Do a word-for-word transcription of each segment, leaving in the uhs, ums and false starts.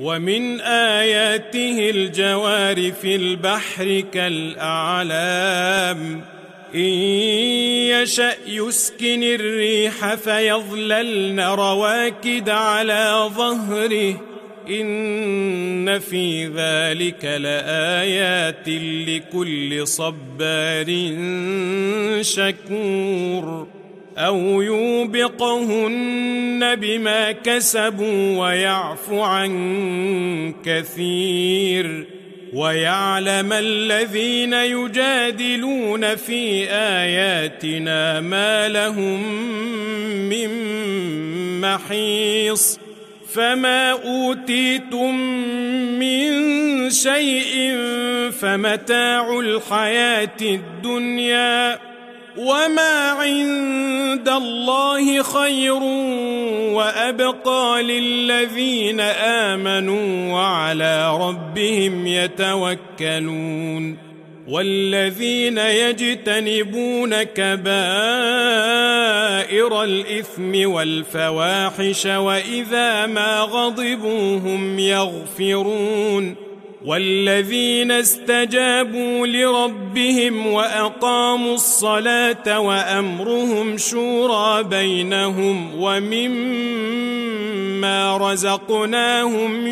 ومن آياته الجوار في البحر كالأعلام إن يشأ يسكن الريح فيظللن رواكد على ظهره إن في ذلك لآيات لكل صبار شكور أو يوبقهن بما كسبوا ويعفو عن كثير ويعلم الذين يجادلون في آياتنا ما لهم من محيص فما أوتيتم من شيء فمتاع الحياة الدنيا وما عند الله خير وأبقى للذين آمنوا وعلى ربهم يتوكلون والذين يجتنبون كبائر الإثم والفواحش وإذا ما غضبوا هم يغفرون والذين استجابوا لربهم وأقاموا الصلاة وأمرهم شورى بينهم ومما رزقناهم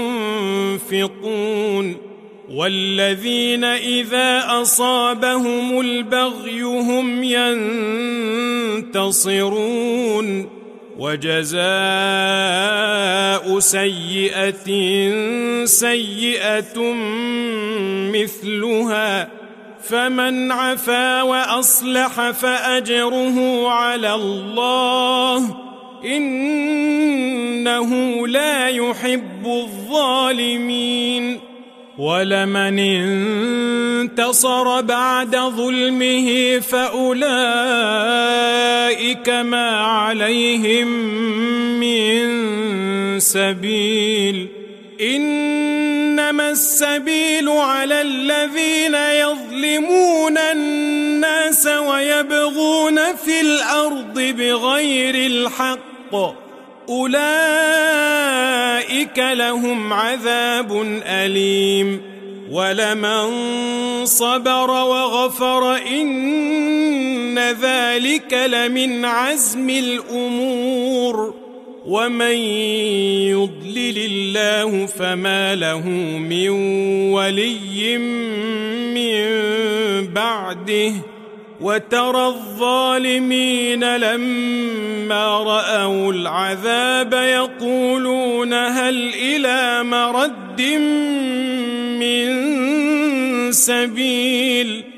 ينفقون والذين إذا أصابهم البغي هم ينتصرون وجزاء سيئة سيئة مثلها فمن عفا وأصلح فأجره على الله إنه لا يحب الظالمين ولمن انتصر بعد ظلمه فأولئك ما عليهم من سبيل إنما السبيل على الذين يظلمون الناس ويبغون في الأرض بغير الحق أولئك لهم عذاب أليم ولمن صبر وغفر إن ذلك لمن عزم الأمور ومن يضلل الله فما له من ولي من بعده وترى الظالمين لما رأوا العذاب يقولون هل إلى مرد من سبيل